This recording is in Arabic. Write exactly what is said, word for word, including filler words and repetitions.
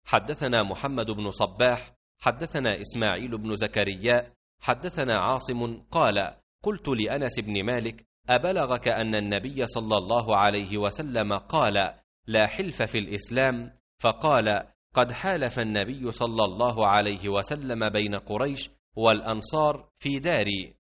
حدثنا محمد بن صباح حدثنا إسماعيل بن زكريا حدثنا عاصم قال: قلت لأنس بن مالك: أبلغك أن النبي صلى الله عليه وسلم قال: لا حلف في الإسلام؟ فقال: قد حالف النبي صلى الله عليه وسلم بين قريش والأنصار في داري.